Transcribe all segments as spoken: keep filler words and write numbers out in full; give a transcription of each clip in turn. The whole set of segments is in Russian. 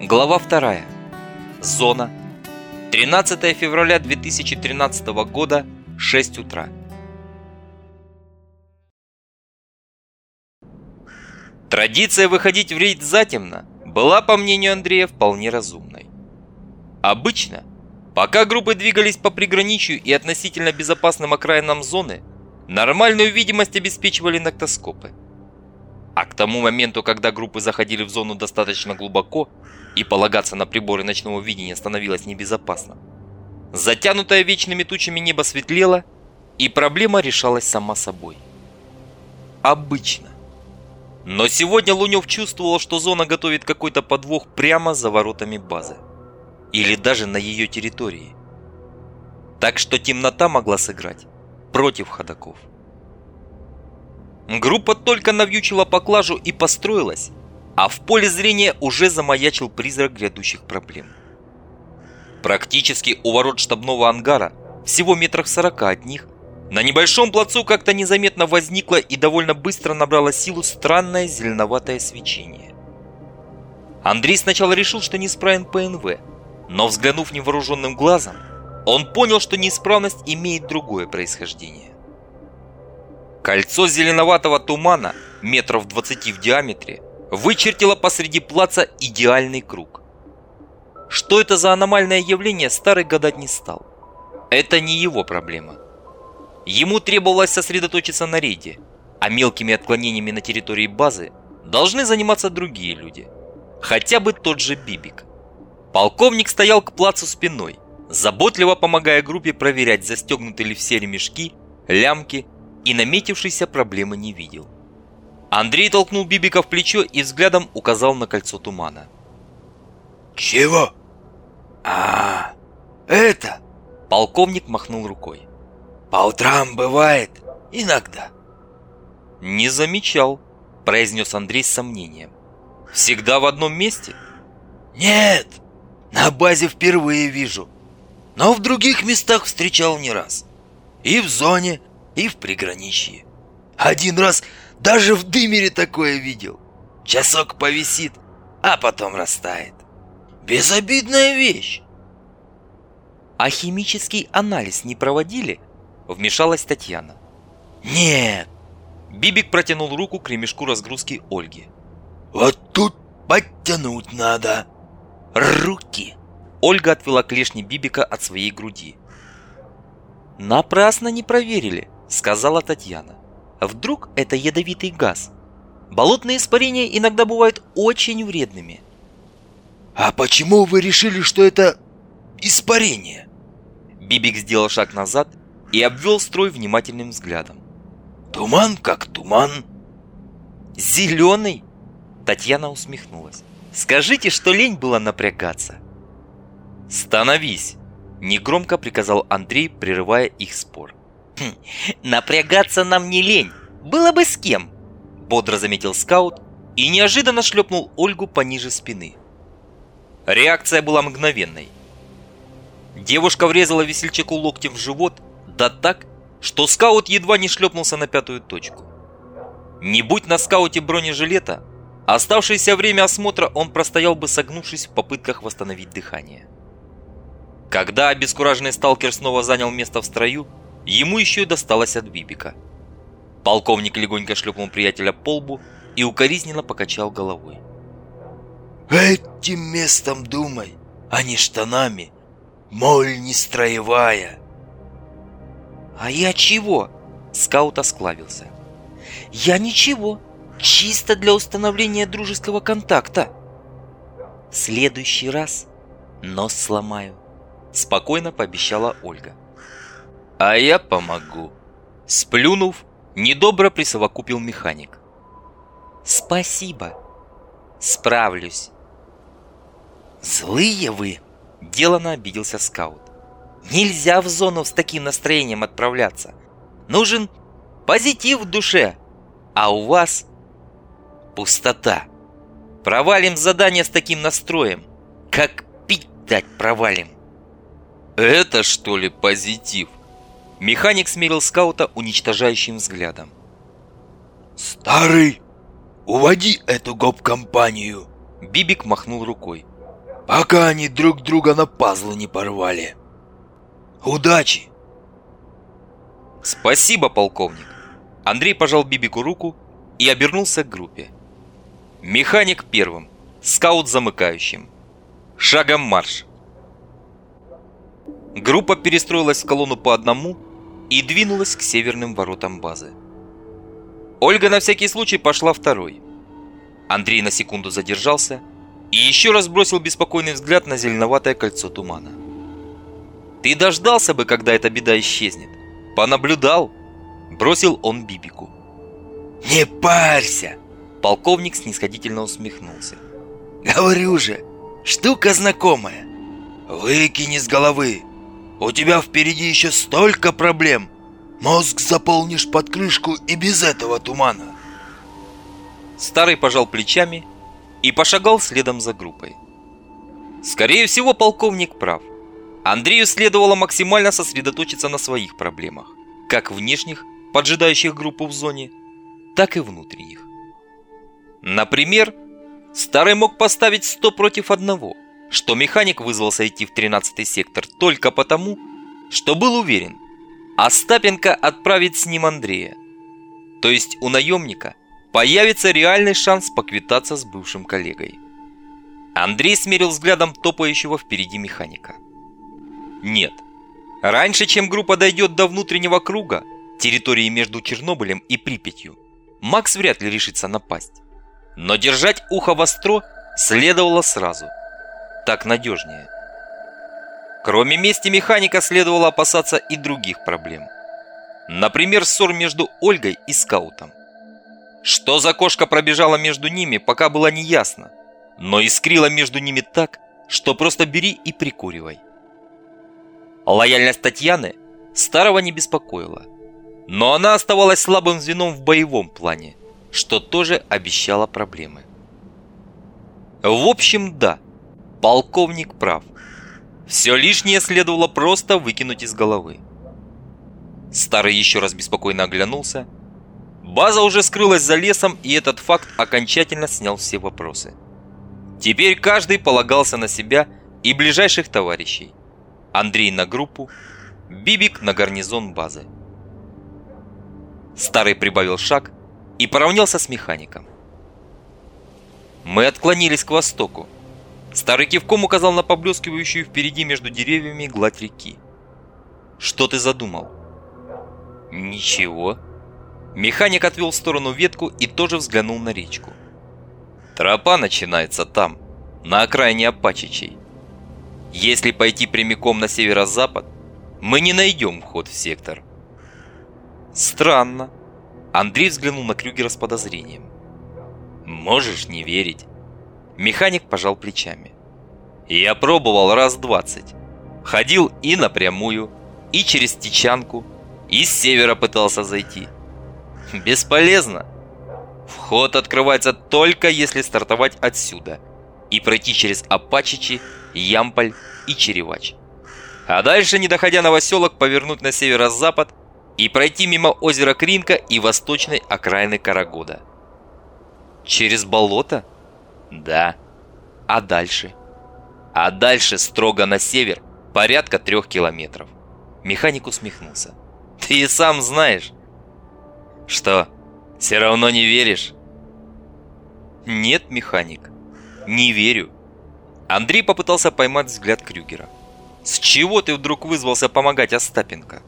Глава вторая. Зона. тринадцатое февраля две тысячи тринадцатого года, шесть утра. Традиция выходить в рейд затемно была, по мнению Андрея, вполне разумной. Обычно, пока группы двигались по приграничью и относительно безопасным окраинам зоны, нормальную видимость обеспечивали ноктоскопы. А к тому моменту, когда группы заходили в зону достаточно глубоко и полагаться на приборы ночного видения становилось небезопасно, затянутое вечными тучами небо светлело, и проблема решалась сама собой. Обычно. Но сегодня Лунёв чувствовал, что зона готовит какой-то подвох прямо за воротами базы. Или даже на ее территории. Так что темнота могла сыграть против ходоков. Группа только навьючила поклажу и построилась, а в поле зрения уже замаячил призрак грядущих проблем. Практически у ворот штабного ангара, всего метрах сорока от них, на небольшом плацу как-то незаметно возникло и довольно быстро набрало силу странное зеленоватое свечение. Андрей сначала решил, что неисправен ПНВ, но взглянув невооруженным глазом, он понял, что неисправность имеет другое происхождение. Кольцо зеленоватого тумана, метров двадцати в диаметре, вычертило посреди плаца идеальный круг. Что это за аномальное явление, старый гадать не стал. Это не его проблема. Ему требовалось сосредоточиться на рейде, а мелкими отклонениями на территории базы должны заниматься другие люди. Хотя бы тот же Бибик. Полковник стоял к плацу спиной, заботливо помогая группе проверять, застегнуты ли все ремешки, лямки, и наметившейся проблемы не видел. Андрей толкнул Бибика в плечо и взглядом указал на кольцо тумана. «Чего? А, это?» Полковник махнул рукой. «По утрам бывает иногда». «Не замечал», произнес Андрей с сомнением. «Всегда в одном месте?» «Нет, на базе впервые вижу, но в других местах встречал не раз. И в зоне, и в приграничье. Один раз даже в дымере такое видел. Часок повисит, а потом растает. Безобидная вещь». «А химический анализ не проводили?» Вмешалась Татьяна. «Нет». Бибик протянул руку к ремешку разгрузки Ольги. «Вот тут подтянуть надо». «Руки!» Ольга отвела клешни Бибика от своей груди. «Напрасно не проверили», сказала Татьяна. «Вдруг это ядовитый газ? Болотные испарения иногда бывают очень вредными». «А почему вы решили, что это испарение?» Бибик сделал шаг назад и обвел строй внимательным взглядом. «Туман как туман». «Зеленый?» Татьяна усмехнулась. «Скажите, что лень было напрягаться». «Становись!» Негромко приказал Андрей, прерывая их спор. «Хм, напрягаться нам не лень, было бы с кем», бодро заметил скаут и неожиданно шлепнул Ольгу пониже спины. Реакция была мгновенной. Девушка врезала весельчаку локтем в живот, да так, что скаут едва не шлепнулся на пятую точку. Не будь на скауте бронежилета, оставшееся время осмотра он простоял бы, согнувшись в попытках восстановить дыхание. Когда обескураженный сталкер снова занял место в строю, ему еще и досталось от Бибика. Полковник легонько шлепнул приятеля по лбу и укоризненно покачал головой. «Этим местом думай, а не штанами. Моль не строевая». «А я чего?» Скаут осклабился. «Я ничего, чисто для установления дружеского контакта». «В следующий раз нос сломаю», спокойно пообещала Ольга. «А я помогу», сплюнув, недобро присовокупил механик. «Спасибо, справлюсь». «Злые вы!» – делано обиделся скаут. «Нельзя в зону с таким настроением отправляться. Нужен позитив в душе, а у вас пустота. Провалим задание с таким настроем, как пить дать провалим». «Это что ли позитив?» Механик смерил скаута уничтожающим взглядом. «Старый, уводи эту гоп-компанию!» Бибик махнул рукой. пока они друг друга на пазлы не порвали. Удачи!» «Спасибо, полковник!» Андрей пожал Бибику руку и обернулся к группе. «Механик первым, скаут замыкающим. Шагом марш!» Группа перестроилась в колонну по одному и двинулась к северным воротам базы. Ольга на всякий случай пошла второй. Андрей на секунду задержался и еще раз бросил беспокойный взгляд на зеленоватое кольцо тумана. «Ты дождался бы, когда эта беда исчезнет. Понаблюдал!» Бросил он Бибику. «Не парься!» Полковник снисходительно усмехнулся. «Говорю же, штука знакомая. Выкинь из головы. У тебя впереди еще столько проблем. Мозг заполнишь под крышку и без этого тумана». Старый пожал плечами и пошагал следом за группой. Скорее всего, полковник прав. Андрею следовало максимально сосредоточиться на своих проблемах, как внешних, поджидающих группу в зоне, так и внутренних. Например, Старый мог поставить сто против одного, что механик вызвался идти в тринадцатый сектор только потому, что был уверен, Остапенко отправит с ним Андрея. То есть у наемника появится реальный шанс поквитаться с бывшим коллегой. Андрей смерил взглядом топающего впереди механика. Нет, раньше, чем группа дойдет до внутреннего круга, территории между Чернобылем и Припятью, Макс вряд ли решится напасть. Но держать ухо востро следовало сразу. Так надежнее. Кроме мести механика следовало опасаться и других проблем. Например, ссор между Ольгой и скаутом. Что за кошка пробежала между ними, пока было неясно, но искрила между ними так, что просто бери и прикуривай. Лояльность Татьяны Старого не беспокоила, но она оставалась слабым звеном в боевом плане, что тоже обещало проблемы. В общем, да, полковник прав. Все лишнее следовало просто выкинуть из головы. Старый еще раз беспокойно оглянулся. База уже скрылась за лесом, и этот факт окончательно снял все вопросы. Теперь каждый полагался на себя и ближайших товарищей. Андрей на группу, Бибик на гарнизон базы. Старый прибавил шаг и поравнялся с механиком. Мы отклонились к востоку. Старый кивком указал на поблескивающую впереди между деревьями гладь реки. Что ты задумал? Ничего. Механик отвел в сторону ветку и тоже взглянул на речку. Тропа начинается там, на окраине Апачичей. Если пойти прямиком на северо-запад, мы не найдем вход в сектор. Странно. Андрей взглянул на Крюгера с подозрением. Можешь не верить. Механик пожал плечами. Я пробовал раз двадцать. Ходил и напрямую, и через Тичанку, и с севера пытался зайти. Бесполезно. Вход открывается только если стартовать отсюда и пройти через Апачичи, Ямполь и Черевач. А дальше, не доходя на поселок, повернуть на северо-запад и пройти мимо озера Кринка и восточной окраины Карагода. Через болото? Да. А дальше? А дальше строго на север, порядка трех километров. Механик усмехнулся. Ты и сам знаешь. Что, все равно не веришь? Нет, механик, не верю. Андрей попытался поймать взгляд Крюгера. С чего ты вдруг вызвался помогать Остапенко?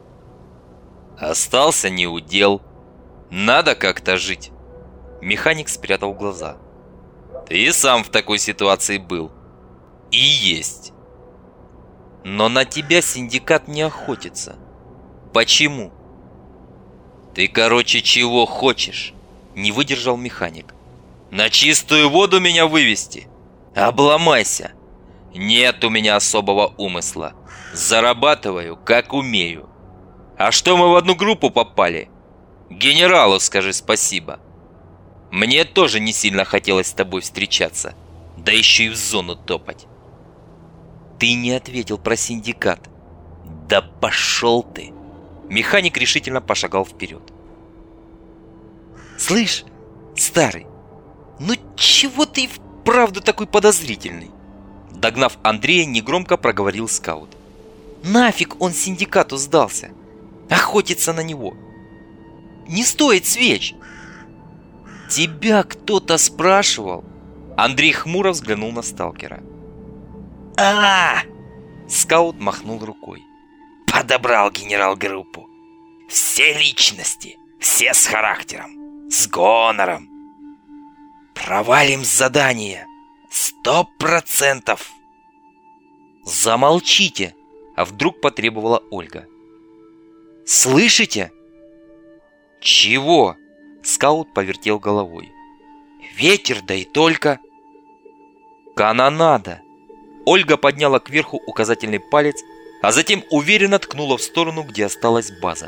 Остался неудел. Надо как-то жить. Механик спрятал глаза. Ты и сам в такой ситуации был. И есть. Но на тебя синдикат не охотится. Почему? Ты, короче, чего хочешь? Не выдержал механик. На чистую воду меня вывести? Обломайся. Нет у меня особого умысла. Зарабатываю, как умею. А что мы в одну группу попали? Генералу скажи спасибо. Мне тоже не сильно хотелось с тобой встречаться. Да еще и в зону топать. Ты не ответил про синдикат. Да пошел ты. Механик решительно пошагал вперед. Слышь, старый, ну чего ты и вправду такой подозрительный? Догнав Андрея, негромко проговорил скаут. Нафиг он синдикату сдался? Охотиться на него. Не стоит свеч. Тебя кто-то спрашивал? Андрей хмуро взглянул на сталкера. а Скаут махнул рукой. Подобрал генерал группу. Все личности, все с характером, с гонором. Провалим задание. Сто процентов. Замолчите, а вдруг потребовала Ольга. Слышите? Чего? Скаут повертел головой. Ветер, да и только. Канонада. Ольга подняла кверху указательный палец, а затем уверенно ткнула в сторону, где осталась база.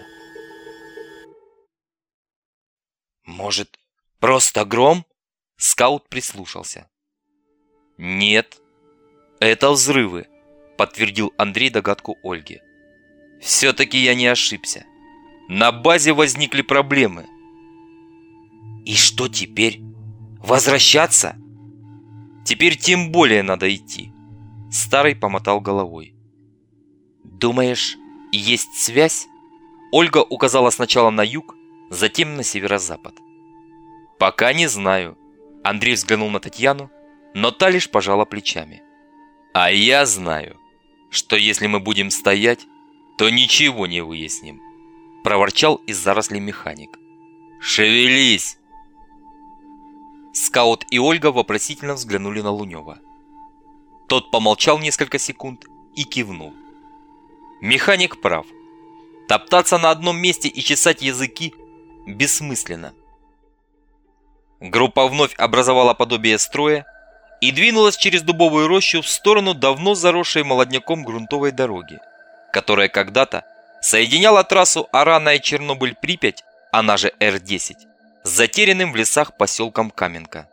Может, просто гром? Скаут прислушался. Нет, это взрывы, подтвердил Андрей догадку Ольги. Все-таки я не ошибся. На базе возникли проблемы. И что теперь? Возвращаться? Теперь тем более надо идти. Старый помотал головой. Думаешь, есть связь? Ольга указала сначала на юг, затем на северо-запад. Пока не знаю. Андрей взглянул на Татьяну, но та лишь пожала плечами. А я знаю, что если мы будем стоять, то ничего не выясним. Проворчал из зарослей механик. Шевелись! Скаут и Ольга вопросительно взглянули на Лунева. Тот помолчал несколько секунд и кивнул. Механик прав. Топтаться на одном месте и чесать языки бессмысленно. Группа вновь образовала подобие строя и двинулась через дубовую рощу в сторону давно заросшей молодняком грунтовой дороги, которая когда-то соединяла трассу Арана-Чернобыль-Припять, она же Эр десять, с затерянным в лесах поселком Каменка.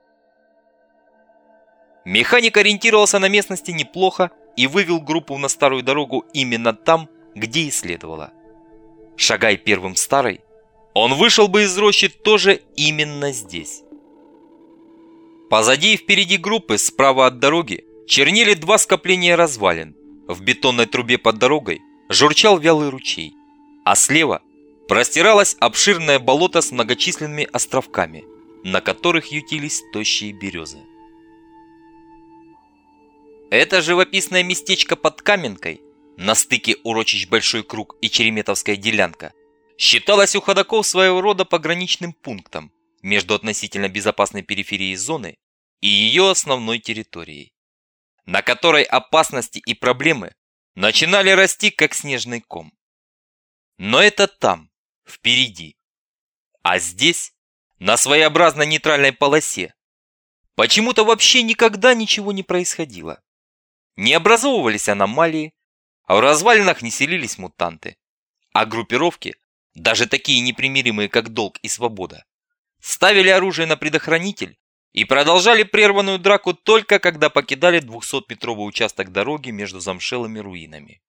Механик ориентировался на местности неплохо и вывел группу на старую дорогу именно там, где и следовало. Шагай первым старой, он вышел бы из рощи тоже именно здесь. Позади и впереди группы, справа от дороги, чернели два скопления развалин. В бетонной трубе под дорогой журчал вялый ручей, а слева простиралось обширное болото с многочисленными островками, на которых ютились тощие березы. Это живописное местечко под Каменкой, на стыке урочищ Большой Круг и Череметовская Делянка, считалось у ходоков своего рода пограничным пунктом между относительно безопасной периферией зоны и ее основной территорией, на которой опасности и проблемы начинали расти как снежный ком. Но это там, впереди. А здесь, на своеобразной нейтральной полосе, почему-то вообще никогда ничего не происходило. Не образовывались аномалии, а в развалинах не селились мутанты, а группировки, даже такие непримиримые, как долг и свобода, ставили оружие на предохранитель и продолжали прерванную драку только когда покидали двухсотметровый участок дороги между замшелыми руинами.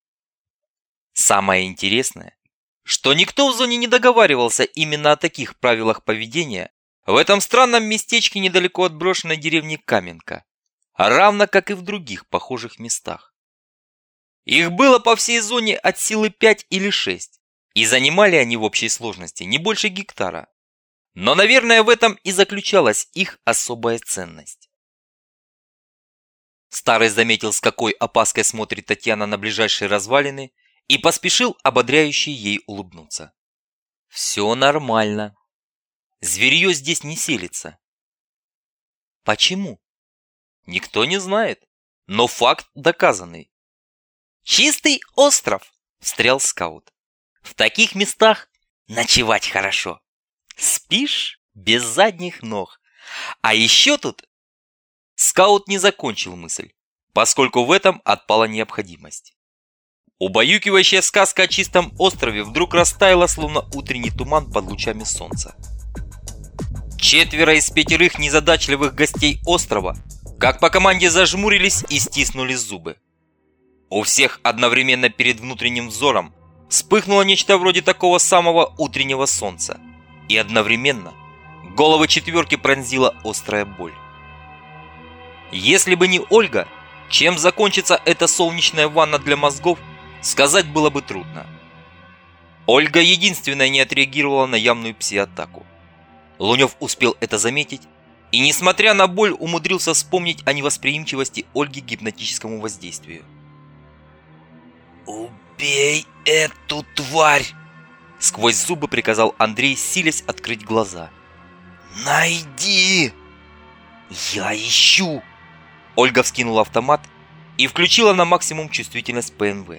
Самое интересное, что никто в зоне не договаривался именно о таких правилах поведения в этом странном местечке недалеко от брошенной деревни Каменка, равно как и в других похожих местах. Их было по всей зоне от силы пять или шесть, и занимали они в общей сложности не больше гектара. Но, наверное, в этом и заключалась их особая ценность. Старый заметил, с какой опаской смотрит Татьяна на ближайшие развалины, и поспешил ободряюще ей улыбнуться. Все нормально. Зверье здесь не селится. Почему? Никто не знает, но факт доказанный. «Чистый остров!» – встрял скаут. «В таких местах ночевать хорошо. Спишь без задних ног. А еще тут...» Скаут не закончил мысль, поскольку в этом отпала необходимость. Убаюкивающая сказка о чистом острове вдруг растаяла, словно утренний туман под лучами солнца. Четверо из пятерых незадачливых гостей острова как по команде зажмурились и стиснули зубы. У всех одновременно перед внутренним взором вспыхнуло нечто вроде такого самого утреннего солнца, и одновременно головы четверки пронзила острая боль. Если бы не Ольга, Чем закончится эта солнечная ванна для мозгов, сказать было бы трудно. Ольга единственная не отреагировала на явную пси-атаку. Лунев успел это заметить и, несмотря на боль, умудрился вспомнить о невосприимчивости Ольги к гипнотическому воздействию. «Убей эту тварь!» — сквозь зубы приказал Андрей, силясь открыть глаза. «Найди!» «Я ищу!» Ольга вскинула автомат и включила на максимум чувствительность ПНВ.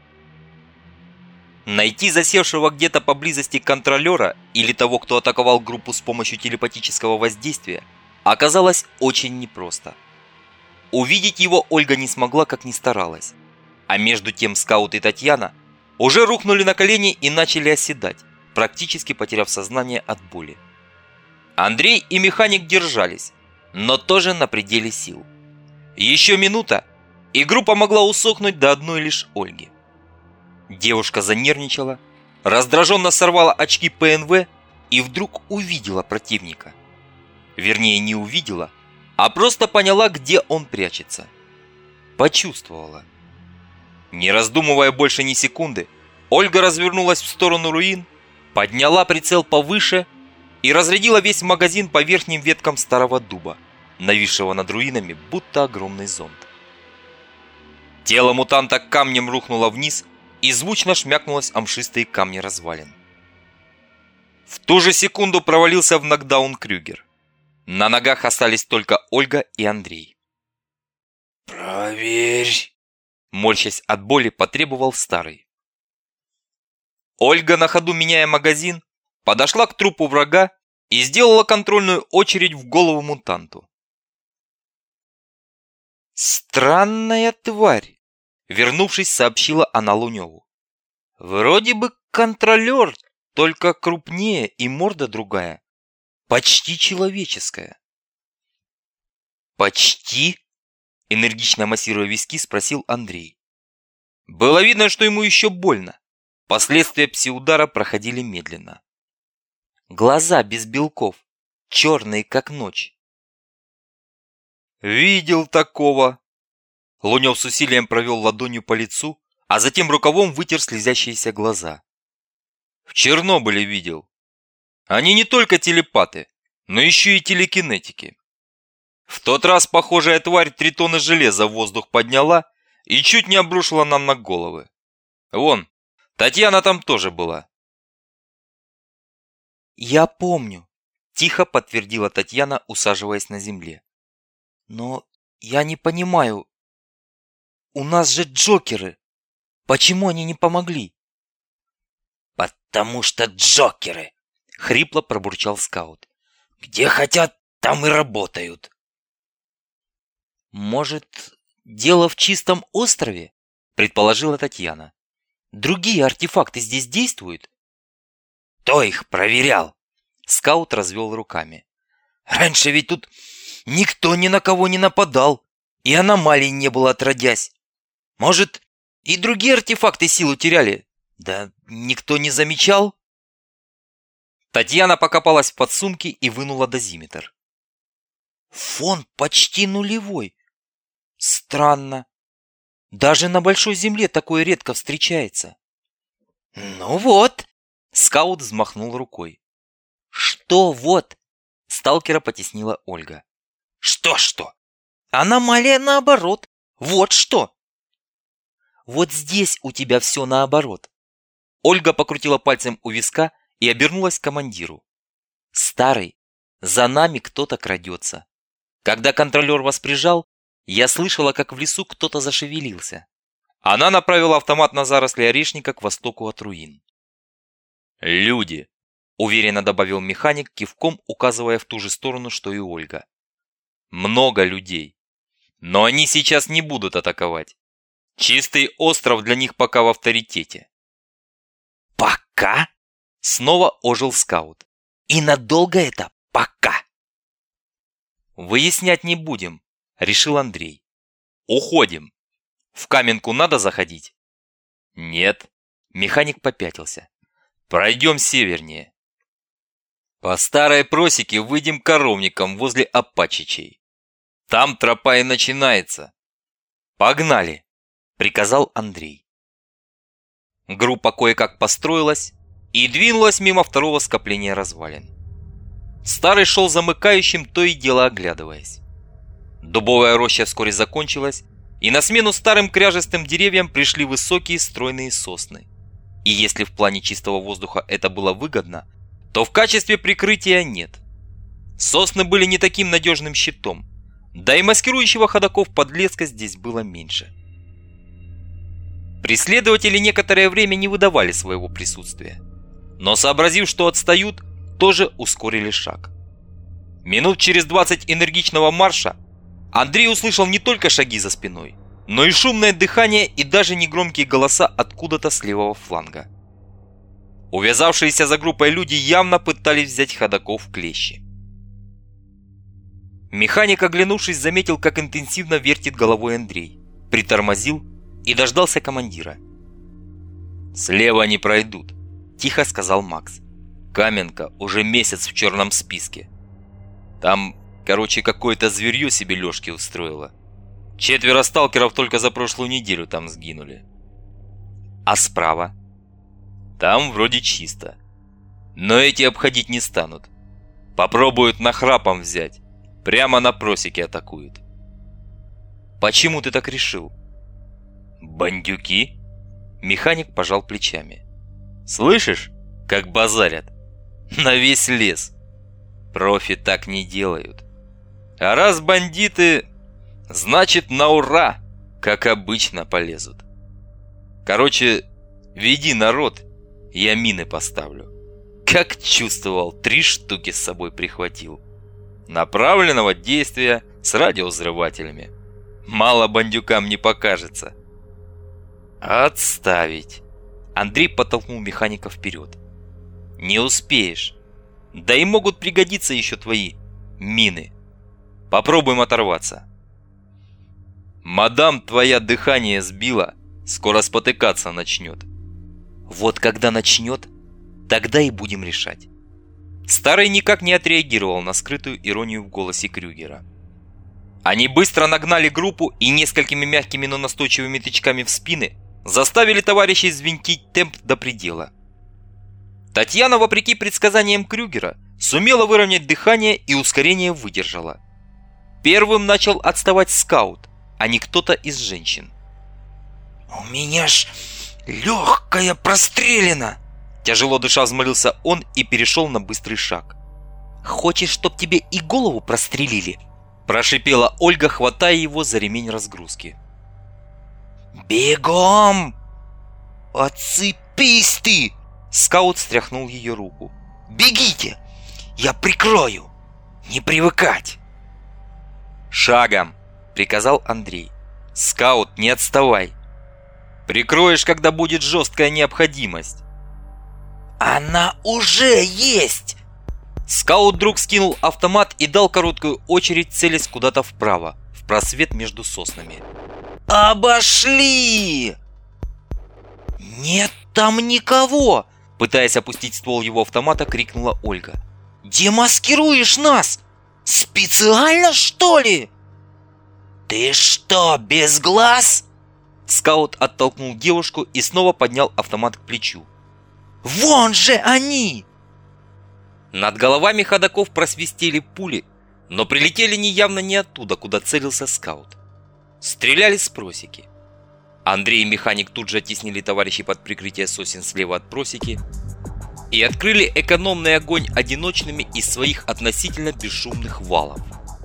Найти засевшего где-то поблизости контролера или того, кто атаковал группу с помощью телепатического воздействия, оказалось очень непросто. Увидеть его Ольга не смогла, как ни старалась. А между тем скаут и Татьяна уже рухнули на колени и начали оседать, практически потеряв сознание от боли. Андрей и механик держались, но тоже на пределе сил. Еще минута, и группа могла усохнуть до одной лишь Ольги. Девушка занервничала, раздраженно сорвала очки ПНВ и вдруг увидела противника. Вернее, не увидела, а просто поняла, где он прячется. Почувствовала. Не раздумывая больше ни секунды, Ольга развернулась в сторону руин, подняла прицел повыше и разрядила весь магазин по верхним веткам старого дуба, нависшего над руинами, будто огромный зонт. Тело мутанта камнем рухнуло вниз и звучно шмякнулось о мшистые камни развалин. В ту же секунду провалился в нокдаун Крюгер. На ногах остались только Ольга и Андрей. «Проверь!» Морщась от боли, потребовал старый. Ольга, на ходу меняя магазин, подошла к трупу врага и сделала контрольную очередь в голову мутанту. «Странная тварь!» Вернувшись, сообщила она Луневу. «Вроде бы контролер, только крупнее и морда другая. Почти человеческая». «Почти?» Энергично массируя виски, спросил Андрей. Было видно, что ему еще больно. Последствия пси-удара проходили медленно. Глаза без белков, черные как ночь. «Видел такого!» Лунев с усилием провел ладонью по лицу, а затем рукавом вытер слезящиеся глаза. «В Чернобыле видел. Они не только телепаты, но еще и телекинетики. В тот раз похожая тварь три тонны железа в воздух подняла и чуть не обрушила нам на головы. Вон, Татьяна там тоже была». «Я помню», – тихо подтвердила Татьяна, усаживаясь на земле. «Но я не понимаю, у нас же джокеры. Почему они не помогли?» «Потому что джокеры!» — хрипло пробурчал скаут. «Где хотят, там и работают!» «Может, дело в чистом острове?» — предположила Татьяна. «Другие артефакты здесь действуют?» «Кто их проверял?» Скаут развел руками. «Раньше ведь тут никто ни на кого не нападал, и аномалий не было отродясь. Может, и другие артефакты силу теряли? Да никто не замечал?» Татьяна покопалась в подсумке и вынула дозиметр. «Фон почти нулевой. Странно. Даже на большой земле такое редко встречается». «Ну вот!» Скаут взмахнул рукой. «Что вот?» Сталкера потеснила Ольга. «Что-что?» «Аномалия наоборот. Вот что!» «Вот здесь у тебя все наоборот». Ольга покрутила пальцем у виска и обернулась к командиру. «Старый, за нами кто-то крадется. Когда контролер вас прижал, я слышала, как в лесу кто-то зашевелился». Она направила автомат на заросли орешника к востоку от руин. «Люди», — уверенно добавил механик, кивком указывая в ту же сторону, что и Ольга. «Много людей. Но они сейчас не будут атаковать. Чистый остров для них пока в авторитете». «Пока?» — снова ожил скаут. «И надолго это пока?» «Выяснять не будем», — решил Андрей. «Уходим. В Каменку надо заходить?» «Нет». Механик попятился. «Пройдем севернее. По старой просеке выйдем к коровникам возле Апачичей. Там тропа и начинается. «Погнали!» – приказал Андрей. Группа кое-как построилась и двинулась мимо второго скопления развалин. Старый шел замыкающим, то и дело оглядываясь. Дубовая роща вскоре закончилась, и на смену старым кряжестым деревьям пришли высокие стройные сосны. И если в плане чистого воздуха это было выгодно, то в качестве прикрытия нет. Сосны были не таким надежным щитом, да и маскирующего ходоков подлеска здесь было меньше. Преследователи некоторое время не выдавали своего присутствия, но, сообразив, что отстают, тоже ускорили шаг. Минут через двадцать энергичного марша Андрей услышал не только шаги за спиной, но и шумное дыхание и даже негромкие голоса откуда-то с левого фланга. Увязавшиеся за группой люди явно пытались взять ходоков в клещи. Механик, оглянувшись, заметил, как интенсивно вертит головой Андрей, притормозил и дождался командира. «Слева не пройдут», – тихо сказал Макс. «Каменка уже месяц в черном списке. Там, короче, какое-то зверье себе лёжки устроило. Четверо сталкеров только за прошлую неделю там сгинули». «А справа?» «Там вроде чисто. Но эти обходить не станут. Попробуют нахрапом взять. Прямо на просеке атакуют». «Почему ты так решил?» «Бандюки?» Механик пожал плечами. «Слышишь, как базарят? На весь лес. Профи так не делают. А раз бандиты, значит на ура, как обычно, полезут. Короче, веди народ, я мины поставлю. Как чувствовал, три штуки с собой прихватил. Направленного действия с радиовзрывателями. Мало бандюкам не покажется». «Отставить!» Андрей подтолкнул механика вперед. «Не успеешь. Да и могут пригодиться еще твои мины. Попробуем оторваться». «Мадам твоя дыхание сбила, скоро спотыкаться начнет». «Вот когда начнет, тогда и будем решать». Старый никак не отреагировал на скрытую иронию в голосе Крюгера. Они быстро нагнали группу и несколькими мягкими, но настойчивыми тычками в спины заставили товарищей взвинтить темп до предела. Татьяна, вопреки предсказаниям Крюгера, сумела выровнять дыхание и ускорение выдержала. Первым начал отставать скаут, а не кто-то из женщин. «У меня ж легкая прострелена!» Тяжело дыша взмолился он и перешел на быстрый шаг. «Хочешь, чтоб тебе и голову прострелили?» Прошипела Ольга, хватая его за ремень разгрузки. «Бегом! Отцепись ты!» Скаут стряхнул ее руку. «Бегите! Я прикрою! Не привыкать!» «Шагом!» — приказал Андрей. «Скаут, не отставай! Прикроешь, когда будет жесткая необходимость!» «Она уже есть!» Скаут вдруг скинул автомат и дал короткую очередь, целясь куда-то вправо, в просвет между соснами. «Обошли!» «Нет там никого!» Пытаясь опустить ствол его автомата, крикнула Ольга. «Демаскируешь нас? Специально, что ли? Ты что, без глаз?» Скаут оттолкнул девушку и снова поднял автомат к плечу. «Вон же они!» Над головами ходоков просвистели пули, но прилетели они явно не оттуда, куда целился скаут. Стреляли с просеки. Андрей и механик тут же оттеснили товарищей под прикрытие сосен слева от просеки и открыли экономный огонь одиночными из своих относительно бесшумных валов.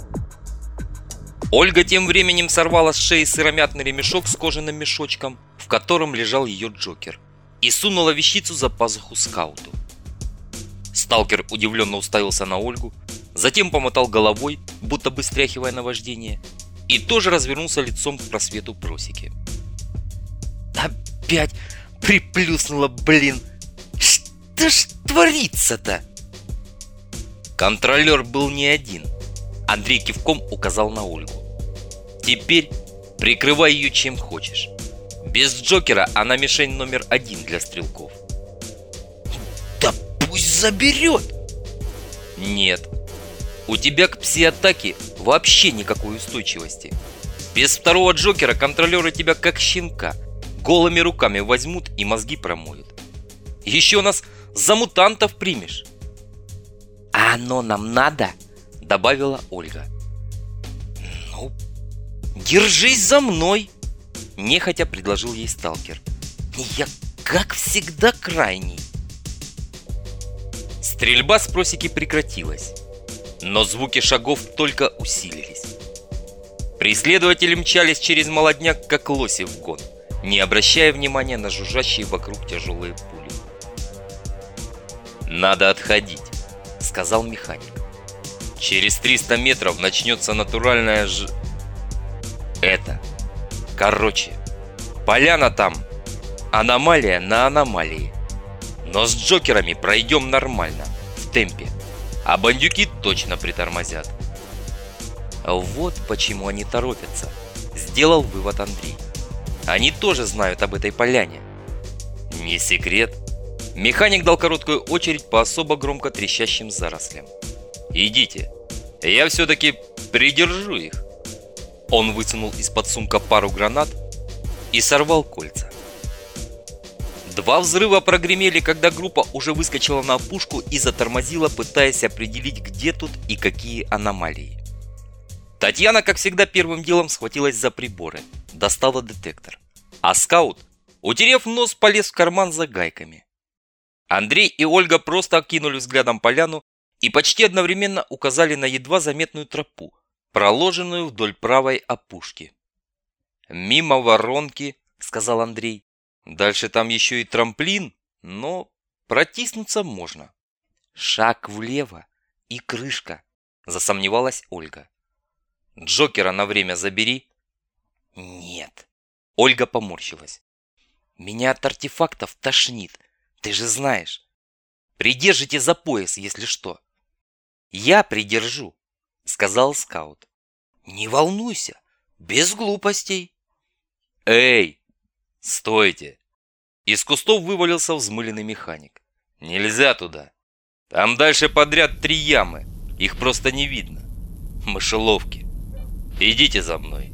Ольга тем временем сорвала с шеи сыромятный ремешок с кожаным мешочком, в котором лежал ее Джокер, и сунула вещицу за пазуху скауту. Сталкер удивленно уставился на Ольгу, затем помотал головой, будто бы стряхивая наваждение, и тоже развернулся лицом к просвету просеки. «Опять приплюснула, блин! Что ж творится-то?» Контролер был не один. Андрей кивком указал на Ольгу. «Теперь прикрывай ее чем хочешь. Без Джокера она мишень номер один для стрелков». «Да пусть заберет!» «Нет. У тебя к пси-атаке вообще никакой устойчивости. Без второго Джокера контролеры тебя как щенка голыми руками возьмут и мозги промоют. Еще нас за мутантов примешь. А оно нам надо? Добавила Ольга. Ну, держись за мной, нехотя предложил ей сталкер. Я, как всегда, крайний. Стрельба с просеки прекратилась, но звуки шагов только усилились. Преследователи мчались через молодняк, как лоси в гон, не обращая внимания на жужжащие вокруг тяжелые пули. «Надо отходить», — сказал механик. «Через триста метров начнется натуральная ж... Это... Короче, поляна там. Аномалия на аномалии. Но с Джокерами пройдем нормально, в темпе. А бандюки точно притормозят». Вот почему они торопятся, сделал вывод Андрей. Они тоже знают об этой поляне. Не секрет. Механик дал короткую очередь по особо громко трещащим зарослям. «Идите, я все-таки придержу их». Он вытянул из-под сумка пару гранат и сорвал кольца. Два взрыва прогремели, когда группа уже выскочила на опушку и затормозила, пытаясь определить, где тут и какие аномалии. Татьяна, как всегда, первым делом схватилась за приборы, достала детектор. А скаут, утерев нос, полез в карман за гайками. Андрей и Ольга просто окинули взглядом поляну и почти одновременно указали на едва заметную тропу, проложенную вдоль правой опушки. «Мимо воронки», — сказал Андрей. «Дальше там еще и трамплин, но протиснуться можно». «Шаг влево и крышка», — засомневалась Ольга. «Джокера на время забери». «Нет». Ольга поморщилась. «Меня от артефактов тошнит, ты же знаешь. Придержите за пояс, если что». «Я придержу», — сказал скаут. «Не волнуйся, без глупостей». «Эй, стойте!» Из кустов вывалился взмыленный механик. «Нельзя туда. Там дальше подряд три ямы, их просто не видно. Мышеловки. Идите за мной».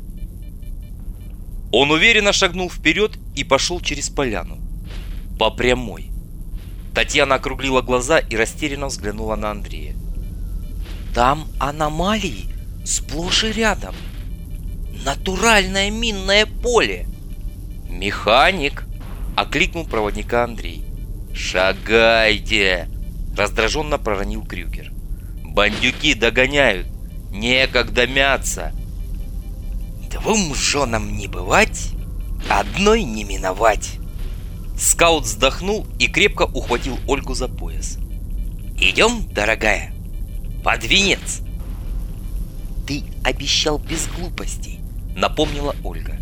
Он уверенно шагнул вперед и пошел через поляну. По прямой. Татьяна округлила глаза и растерянно взглянула на Андрея. «Там аномалии сплошь и рядом. Натуральное минное поле». «Механик!» — окликнул проводника Андрей. «Шагайте!» — раздраженно проронил Крюгер. «Бандюки догоняют. Некогда мяться». «Двум женам не бывать, одной не миновать». Скаут вздохнул и крепко ухватил Ольгу за пояс. «Идем, дорогая, под венец». «Ты обещал без глупостей», — напомнила Ольга.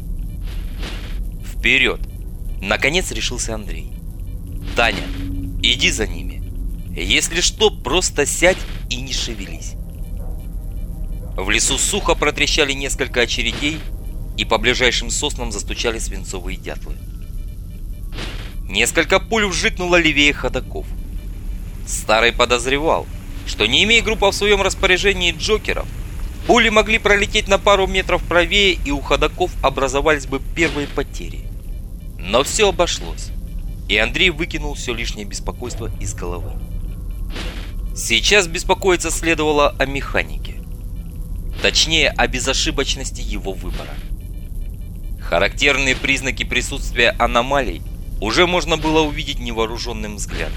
«Вперед!» — наконец решился Андрей. «Таня, иди за ними. Если что, просто сядь и не шевелись». В лесу сухо протрещали несколько очередей, и по ближайшим соснам застучали свинцовые дятлы. Несколько пуль вжикнуло левее ходоков. Старый подозревал, что не имея группа в своем распоряжении Джокеров, пули могли пролететь на пару метров правее, и у ходоков образовались бы первые потери. Но все обошлось, и Андрей выкинул все лишнее беспокойство из головы. Сейчас беспокоиться следовало о механике. Точнее, о безошибочности его выбора. Характерные признаки присутствия аномалий уже можно было увидеть невооруженным взглядом.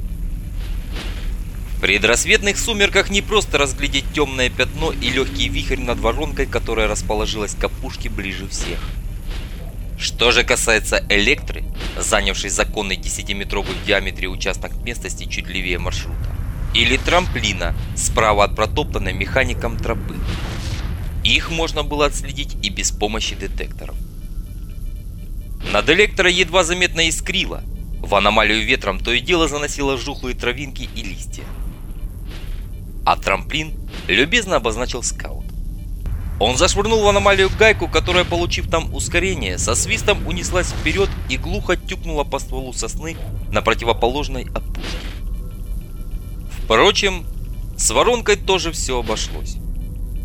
В предрассветных сумерках не просто разглядеть темное пятно и легкий вихрь над воронкой, которая расположилась к опушке ближе всех. Что же касается Электры, занявшей законный десятиметровый в диаметре участок местности чуть левее маршрута, или трамплина справа от протоптанной механиком тропы, их можно было отследить и без помощи детекторов. Над Электрой едва заметно искрило, в аномалию ветром то и дело заносило жухлые травинки и листья. А трамплин любезно обозначил скаут. Он зашвырнул в аномалию гайку, которая, получив там ускорение, со свистом унеслась вперед и глухо тюкнула по стволу сосны на противоположной опушке. Впрочем, с воронкой тоже все обошлось.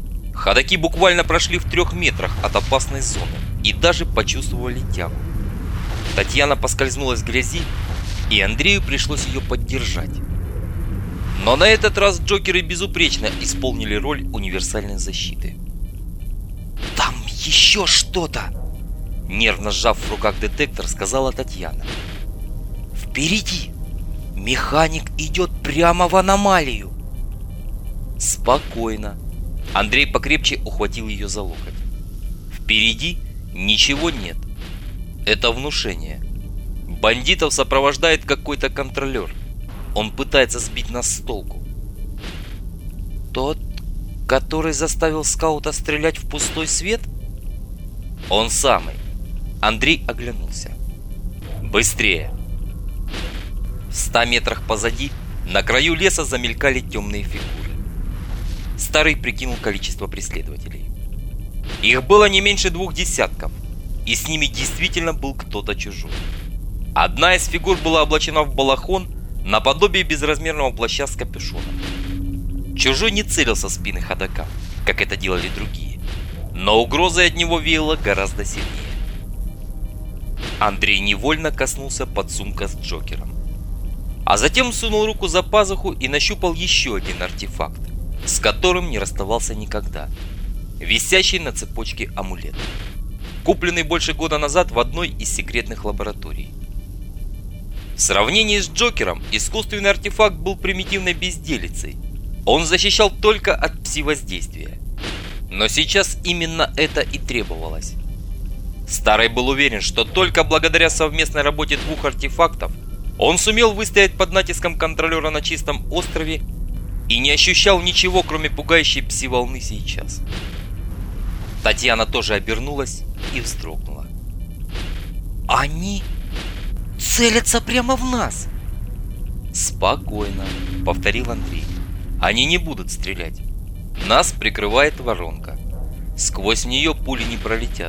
Ходаки буквально прошли в трех метрах от опасной зоны и даже почувствовали тягу. Татьяна поскользнулась в грязи, и Андрею пришлось ее поддержать. Но на этот раз Джокеры безупречно исполнили роль универсальной защиты. «Там еще что-то!» Нервно сжав в руках детектор, сказала Татьяна. «Впереди! Механик идет прямо в аномалию!» «Спокойно!» Андрей покрепче ухватил ее за локоть. «Впереди ничего нет. Это внушение. Бандитов сопровождает какой-то контролер. Он пытается сбить нас с толку». «Тот, который заставил скаута стрелять в пустой свет?» «Он самый». Андрей оглянулся. «Быстрее!» В ста метрах позади, на краю леса, замелькали темные фигуры. Старый прикинул количество преследователей. Их было не меньше двух десятков, и с ними действительно был кто-то чужой. Одна из фигур была облачена в балахон, наподобие безразмерного плаща с капюшоном. Чужой не целился в спины ходока, как это делали другие, но угрозой от него веяло гораздо сильнее. Андрей невольно коснулся подсумка с Джокером, а затем сунул руку за пазуху и нащупал еще один артефакт, с которым не расставался никогда. Висящий на цепочке амулет, купленный больше года назад в одной из секретных лабораторий. В сравнении с Джокером искусственный артефакт был примитивной безделицей. Он защищал только от пси-воздействия. Но сейчас именно это и требовалось. Старый был уверен, что только благодаря совместной работе двух артефактов он сумел выстоять под натиском контролера на чистом острове и не ощущал ничего, кроме пугающей пси-волны сейчас. Татьяна тоже обернулась и вздрогнула. «Они целятся прямо в нас!» «Спокойно», — повторил Андрей. «Они не будут стрелять. Нас прикрывает воронка. Сквозь нее пули не пролетят».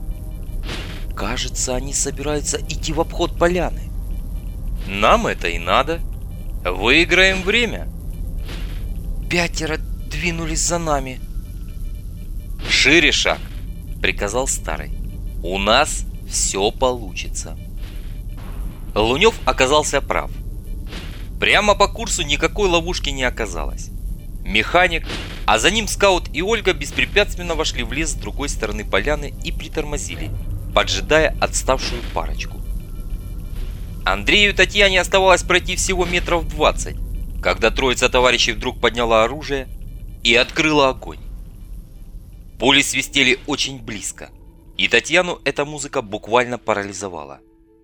«Кажется, они собираются идти в обход поляны». «Нам это и надо. Выиграем время». «Пятеро двинулись за нами». «Шире шаг», — приказал старый. «У нас все получится». Лунев оказался прав. Прямо по курсу никакой ловушки не оказалось. Механик, а за ним скаут и Ольга беспрепятственно вошли в лес с другой стороны поляны и притормозили, поджидая отставшую парочку. Андрею и Татьяне оставалось пройти всего метров двадцать, когда троица товарищей вдруг подняла оружие и открыла огонь. Пули свистели очень близко, и Татьяну эта музыка буквально парализовала.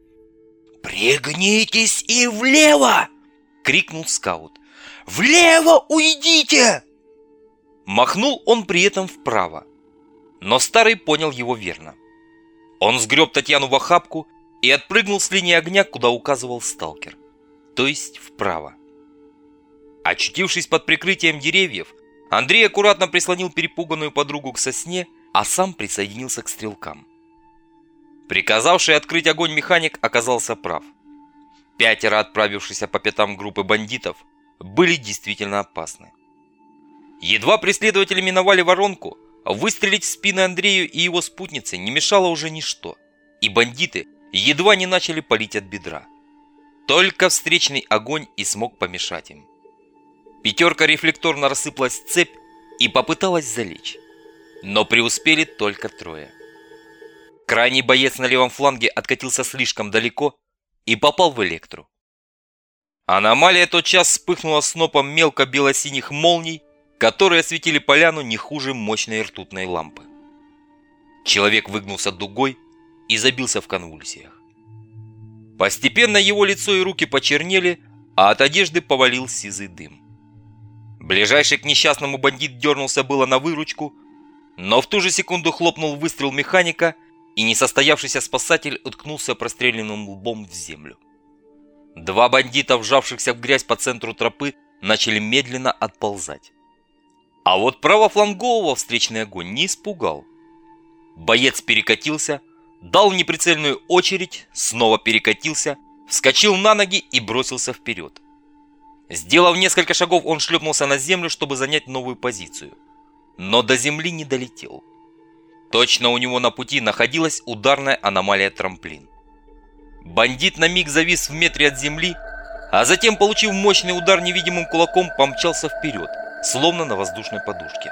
«Пригнитесь и влево!» — крикнул скаут. «Влево уйдите!» Махнул он при этом вправо, но старый понял его верно. Он сгреб Татьяну в охапку и отпрыгнул с линии огня, куда указывал сталкер, то есть вправо. Очутившись под прикрытием деревьев, Андрей аккуратно прислонил перепуганную подругу к сосне, а сам присоединился к стрелкам. Приказавший открыть огонь механик оказался прав. Пятеро отправившихся по пятам группы бандитов были действительно опасны. Едва преследователи миновали воронку, выстрелить в спины Андрею и его спутнице не мешало уже ничто, и бандиты едва не начали палить от бедра. Только встречный огонь и смог помешать им. Пятерка рефлекторно рассыпалась в цепь и попыталась залечь, но преуспели только трое. Крайний боец на левом фланге откатился слишком далеко и попал в Электру. Аномалия тотчас вспыхнула снопом мелко-бело-синих молний, которые осветили поляну не хуже мощной ртутной лампы. Человек выгнулся дугой и забился в конвульсиях. Постепенно его лицо и руки почернели, а от одежды повалил сизый дым. Ближайший к несчастному бандит дернулся было на выручку, но в ту же секунду хлопнул выстрел механика, и несостоявшийся спасатель уткнулся простреленным лбом в землю. Два бандита, вжавшихся в грязь по центру тропы, начали медленно отползать. А вот правофлангового встречный огонь не испугал. Боец перекатился, дал неприцельную очередь, снова перекатился, вскочил на ноги и бросился вперед. Сделав несколько шагов, он шлепнулся на землю, чтобы занять новую позицию. но до земли не долетел. Точно у него на пути находилась ударная аномалия трамплин. Бандит на миг завис в метре от земли, а затем, получив мощный удар невидимым кулаком, помчался вперед, словно на воздушной подушке.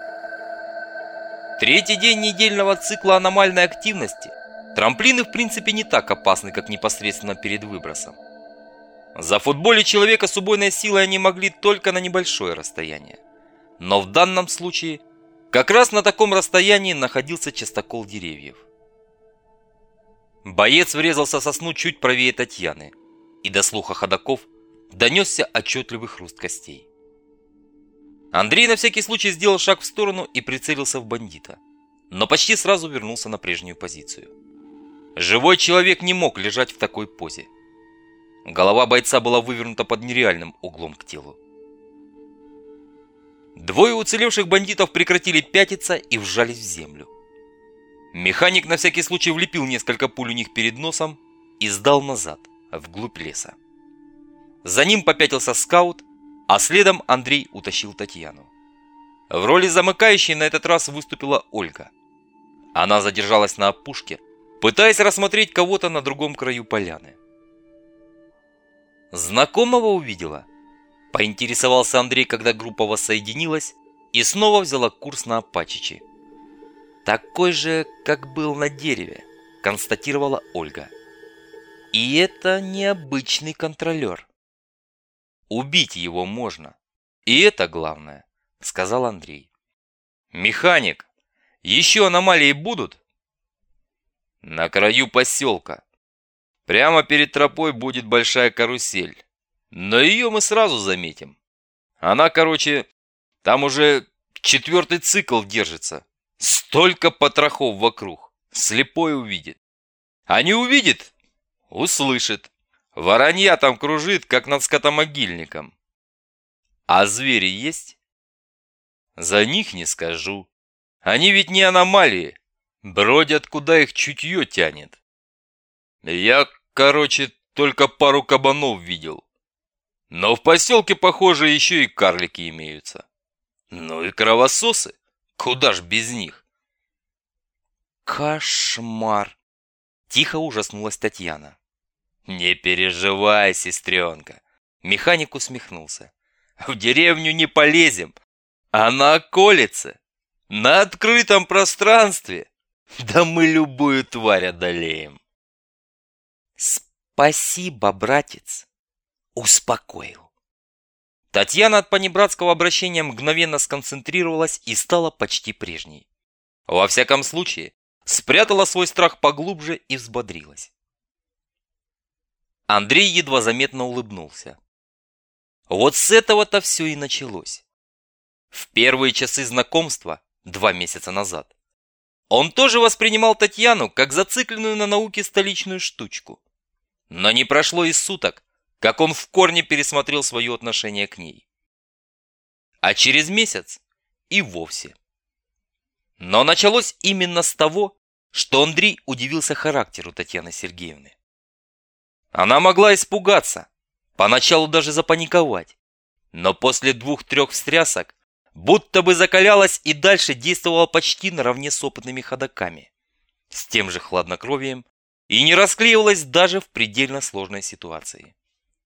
Третий день недельного цикла аномальной активности. Трамплины в принципе не так опасны, как непосредственно перед выбросом. Зафутболить человека с убойной силой они могли только на небольшое расстояние. Но в данном случае как раз на таком расстоянии находился частокол деревьев. Боец врезался в сосну чуть правее Татьяны, и до слуха ходоков донесся отчетливый хруст костей. Андрей на всякий случай сделал шаг в сторону и прицелился в бандита, но почти сразу вернулся на прежнюю позицию. Живой человек не мог лежать в такой позе. Голова бойца была вывернута под нереальным углом к телу. Двое уцелевших бандитов прекратили пятиться и вжались в землю. Механик на всякий случай влепил несколько пуль у них перед носом и сдал назад, вглубь леса. За ним попятился скаут, а следом Андрей утащил Татьяну. В роли замыкающей на этот раз выступила Ольга. Она задержалась на опушке, пытаясь рассмотреть кого-то на другом краю поляны. «Знакомого увидела?» – поинтересовался Андрей, когда группа воссоединилась и снова взяла курс на Апачичи. «Такой же, как был на дереве», – констатировала Ольга. «И это необычный контролер. Убить его можно. И это главное», – сказал Андрей. «Механик, еще аномалии будут?» «На краю поселка. Прямо перед тропой будет большая карусель. Но ее мы сразу заметим. Она, короче, там уже четвертый цикл держится. Столько потрохов вокруг. Слепой увидит. А не увидит – услышит. Воронья там кружит, как над скотомогильником. А звери есть? За них не скажу. Они ведь не аномалии. Бродят, куда их чутье тянет. Я, короче, только пару кабанов видел. Но в поселке, похоже, еще и карлики имеются. Ну и кровососы. Куда ж без них? Кошмар! Тихо ужаснулась Татьяна. Не переживай, сестренка. Механик усмехнулся. В деревню не полезем, а на околице, на открытом пространстве. Да мы любую тварь одолеем. Спасибо, братец. Успокоил. Татьяна от понебратского обращения мгновенно сконцентрировалась и стала почти прежней. Во всяком случае, спрятала свой страх поглубже и взбодрилась. Андрей едва заметно улыбнулся. Вот с этого-то все и началось. В первые часы знакомства, два месяца назад, он тоже воспринимал Татьяну как зацикленную на науке столичную штучку. Но не прошло и суток, как он в корне пересмотрел свое отношение к ней. А через месяц и вовсе. Но началось именно с того, что Андрей удивился характеру Татьяны Сергеевны. Она могла испугаться, поначалу даже запаниковать, но после двух-трех встрясок будто бы закалялась и дальше действовала почти наравне с опытными ходоками, с тем же хладнокровием, и не расклеивалась даже в предельно сложной ситуации.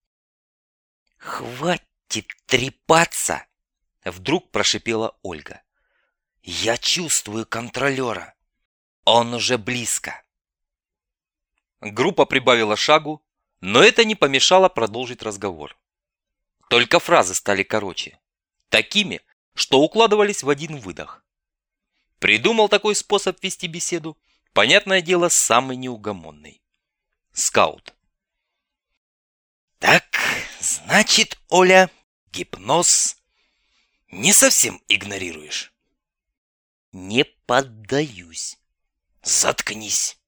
«Хватит трепаться!» — вдруг прошипела Ольга. «Я чувствую контролера. Он уже близко». Группа прибавила шагу, но это не помешало продолжить разговор. Только фразы стали короче, такими, что укладывались в один выдох. Придумал такой способ вести беседу, понятное дело, самый неугомонный. Скаут. «Так, значит, Оля, гипноз не совсем игнорируешь?» «Не поддаюсь». «Заткнись».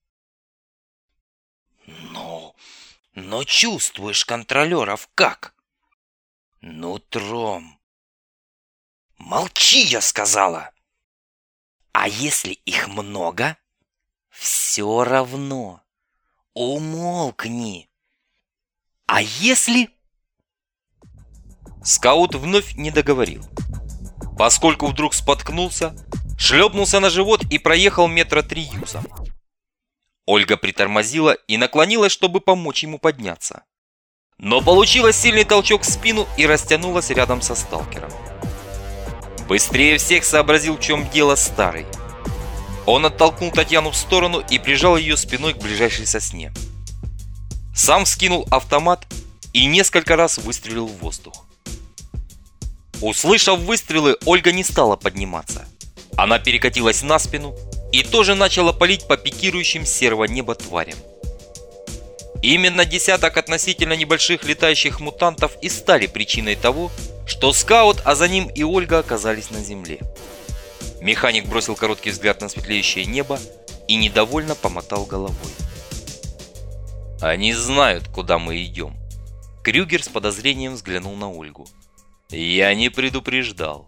«Ну, но чувствуешь контролеров как?» «Нутром». «Молчи, я сказала!» «А если их много?» «Все равно. Умолкни». «А если...» Скаут вновь не договорил. поскольку вдруг споткнулся, шлепнулся на живот и проехал метра три юзом. Ольга притормозила и наклонилась, чтобы помочь ему подняться. Но получила сильный толчок в спину и растянулась рядом со сталкером. Быстрее всех сообразил, в чем дело старый. Он оттолкнул Татьяну в сторону и прижал ее спиной к ближайшей сосне. Сам вскинул автомат и несколько раз выстрелил в воздух. Услышав выстрелы, Ольга не стала подниматься. Она перекатилась на спину и тоже начала палить по пикирующим с серого неба тварям. Именно десяток относительно небольших летающих мутантов и стали причиной того, что скаут, а за ним и Ольга оказались на земле. Механик бросил короткий взгляд на светлеющее небо и недовольно помотал головой. «Они знают, куда мы идем». Крюгер с подозрением взглянул на Ольгу. «Я не предупреждал».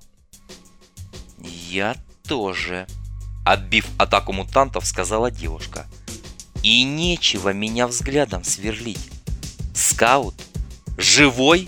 «Я тоже», — отбив атаку мутантов, сказала девушка. «И нечего меня взглядом сверлить. Скаут? Живой?»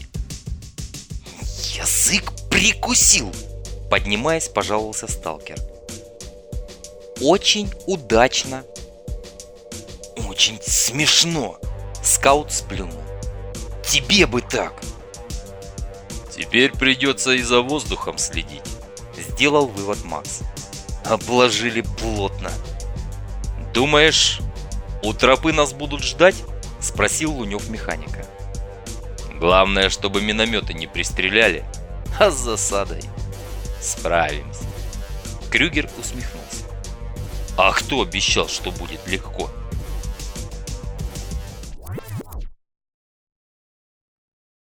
«Язык прикусил!» — поднимаясь, пожаловался сталкер. «Очень удачно». «Очень смешно!» — скаут сплюнул. «Тебе бы так!» «Теперь придется и за воздухом следить», — сделал вывод Макс. «Обложили плотно». «Думаешь, у тропы нас будут ждать?» — спросил Лунёв механика. «Главное, чтобы минометы не пристреляли, а с засадой справимся». Крюгер усмехнулся. «А кто обещал, что будет легко?»